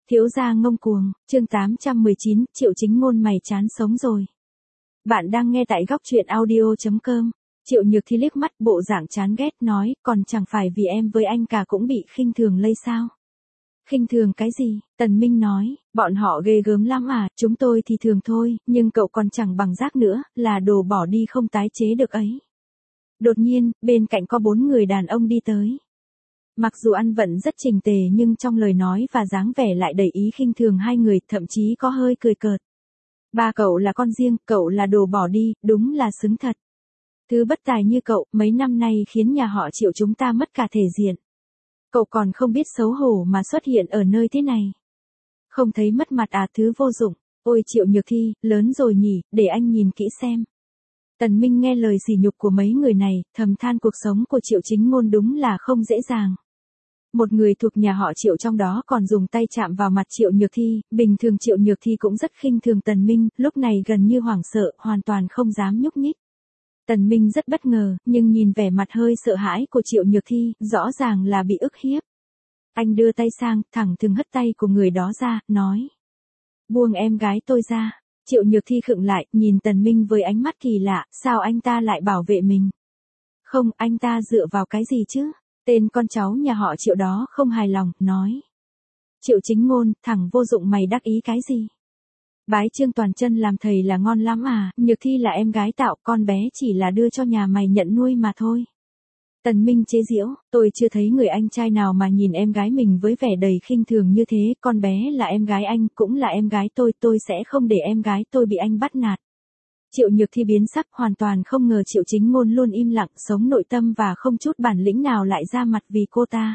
Thiếu gia ngông cuồng, chương 819, Triệu Chính Ngôn mày chán sống rồi. Bạn đang nghe tại góc truyện audio.com. Triệu Nhược Thi liếc mắt bộ dạng chán ghét nói, còn chẳng phải vì em với anh cả cũng bị khinh thường lây sao? Khinh thường cái gì? Tần Minh nói, bọn họ ghê gớm lắm à, chúng tôi thì thường thôi, nhưng cậu còn chẳng bằng rác nữa, là đồ bỏ đi không tái chế được ấy. Đột nhiên, bên cạnh có 4 người đàn ông đi tới. Mặc dù ăn vận rất chỉnh tề nhưng trong lời nói và dáng vẻ lại đầy ý khinh thường hai người, thậm chí có hơi cười cợt. Ba cậu là con riêng, cậu là đồ bỏ đi, đúng là xứng thật. Thứ bất tài như cậu, mấy năm nay khiến nhà họ Triệu chúng ta mất cả thể diện. Cậu còn không biết xấu hổ mà xuất hiện ở nơi thế này. Không thấy mất mặt à, thứ vô dụng. Ôi Triệu Nhược Thi, lớn rồi nhỉ, để anh nhìn kỹ xem. Tần Minh nghe lời sỉ nhục của mấy người này, thầm than cuộc sống của Triệu Chính Ngôn đúng là không dễ dàng. Một người thuộc nhà họ Triệu trong đó còn dùng tay chạm vào mặt Triệu Nhược Thi, bình thường Triệu Nhược Thi cũng rất khinh thường Tần Minh, lúc này gần như hoảng sợ, hoàn toàn không dám nhúc nhích. Tần Minh rất bất ngờ, nhưng nhìn vẻ mặt hơi sợ hãi của Triệu Nhược Thi, rõ ràng là bị ức hiếp. Anh đưa tay sang, thẳng thừng hất tay của người đó ra, nói. Buông em gái tôi ra. Triệu Nhược Thi khựng lại, nhìn Tần Minh với ánh mắt kỳ lạ, sao anh ta lại bảo vệ mình? Không, anh ta dựa vào cái gì chứ? Tên con cháu nhà họ Triệu đó không hài lòng, nói. Triệu Chính Ngôn, thằng vô dụng mày đắc ý cái gì? Bái Trương Toàn Chân làm thầy là ngon lắm à, Nhược Thi là em gái tạo, con bé chỉ là đưa cho nhà mày nhận nuôi mà thôi. Tần Minh chế giễu, tôi chưa thấy người anh trai nào mà nhìn em gái mình với vẻ đầy khinh thường như thế, con bé là em gái anh, cũng là em gái tôi sẽ không để em gái tôi bị anh bắt nạt. Triệu Nhược Thi biến sắc, hoàn toàn không ngờ Triệu Chính Ngôn luôn im lặng, sống nội tâm và không chút bản lĩnh nào lại ra mặt vì cô ta.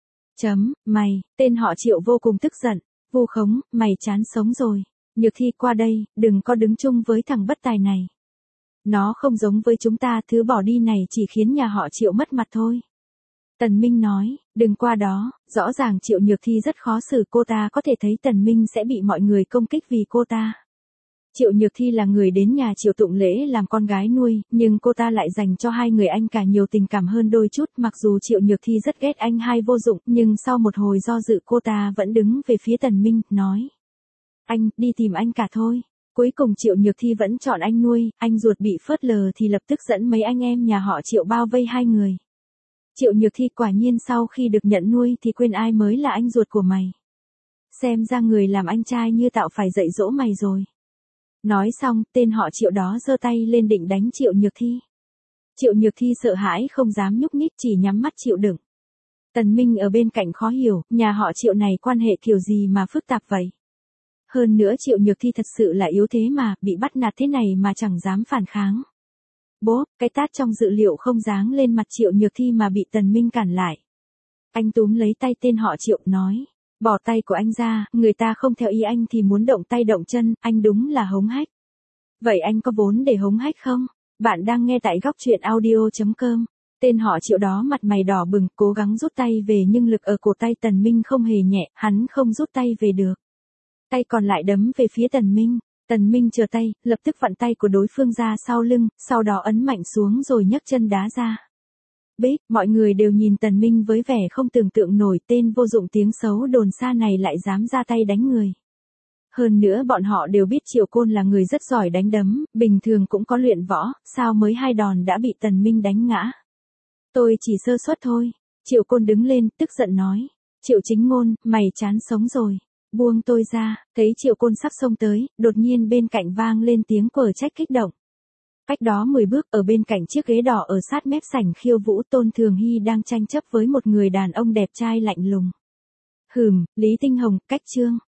Mày, tên họ Triệu vô cùng tức giận, vu khống, mày chán sống rồi. Nhược Thi qua đây, đừng có đứng chung với thằng bất tài này. Nó không giống với chúng ta, thứ bỏ đi này chỉ khiến nhà họ Triệu mất mặt thôi. Tần Minh nói, đừng qua đó, rõ ràng Triệu Nhược Thi rất khó xử, cô ta có thể thấy Tần Minh sẽ bị mọi người công kích vì cô ta. Triệu Nhược Thi là người đến nhà Triệu Tụng Lễ làm con gái nuôi, nhưng cô ta lại dành cho hai người anh cả nhiều tình cảm hơn đôi chút, mặc dù Triệu Nhược Thi rất ghét anh hai vô dụng, nhưng sau một hồi do dự cô ta vẫn đứng về phía Tần Minh, nói. Anh, đi tìm anh cả thôi. Cuối cùng Triệu Nhược Thi vẫn chọn anh nuôi, anh ruột bị phớt lờ thì lập tức dẫn mấy anh em nhà họ Triệu bao vây hai người. Triệu Nhược Thi quả nhiên sau khi được nhận nuôi thì quên ai mới là anh ruột của mày. Xem ra người làm anh trai như tạo phải dạy dỗ mày rồi. Nói xong, tên họ Triệu đó giơ tay lên định đánh Triệu Nhược Thi. Triệu Nhược Thi sợ hãi không dám nhúc nhích, chỉ nhắm mắt chịu đựng. Tần Minh ở bên cạnh khó hiểu, nhà họ Triệu này quan hệ kiểu gì mà phức tạp vậy? Hơn nữa Triệu Nhược Thi thật sự là yếu thế mà, bị bắt nạt thế này mà chẳng dám phản kháng. Bố, cái tát trong dự liệu không giáng lên mặt Triệu Nhược Thi mà bị Tần Minh cản lại. Anh túm lấy tay tên họ Triệu, nói. Bỏ tay của anh ra, người ta không theo ý anh thì muốn động tay động chân, anh đúng là hống hách. Vậy anh có vốn để hống hách không? Bạn đang nghe tại góc truyện audio.com. Tên họ Triệu đó mặt mày đỏ bừng, cố gắng rút tay về nhưng lực ở cổ tay Tần Minh không hề nhẹ, hắn không rút tay về được. Tay còn lại đấm về phía Tần Minh. Tần Minh chừa tay, lập tức vặn tay của đối phương ra sau lưng, sau đó ấn mạnh xuống rồi nhấc chân đá ra. Bích, mọi người đều nhìn Tần Minh với vẻ không tưởng tượng nổi, tên vô dụng tiếng xấu đồn xa này lại dám ra tay đánh người. Hơn nữa bọn họ đều biết Triệu Côn là người rất giỏi đánh đấm, bình thường cũng có luyện võ, sao mới 2 đòn đã bị Tần Minh đánh ngã. Tôi chỉ sơ suất thôi. Triệu Côn đứng lên, tức giận nói. Triệu Chính Ngôn, mày chán sống rồi. Buông tôi ra. Thấy Triệu Côn sắp xông tới, đột nhiên bên cạnh vang lên tiếng quở trách kích động. Cách đó 10 bước, ở bên cạnh chiếc ghế đỏ ở sát mép sảnh khiêu vũ, Tôn Thường Hy đang tranh chấp với một người đàn ông đẹp trai lạnh lùng. Lý Tinh Hồng, cách Trương.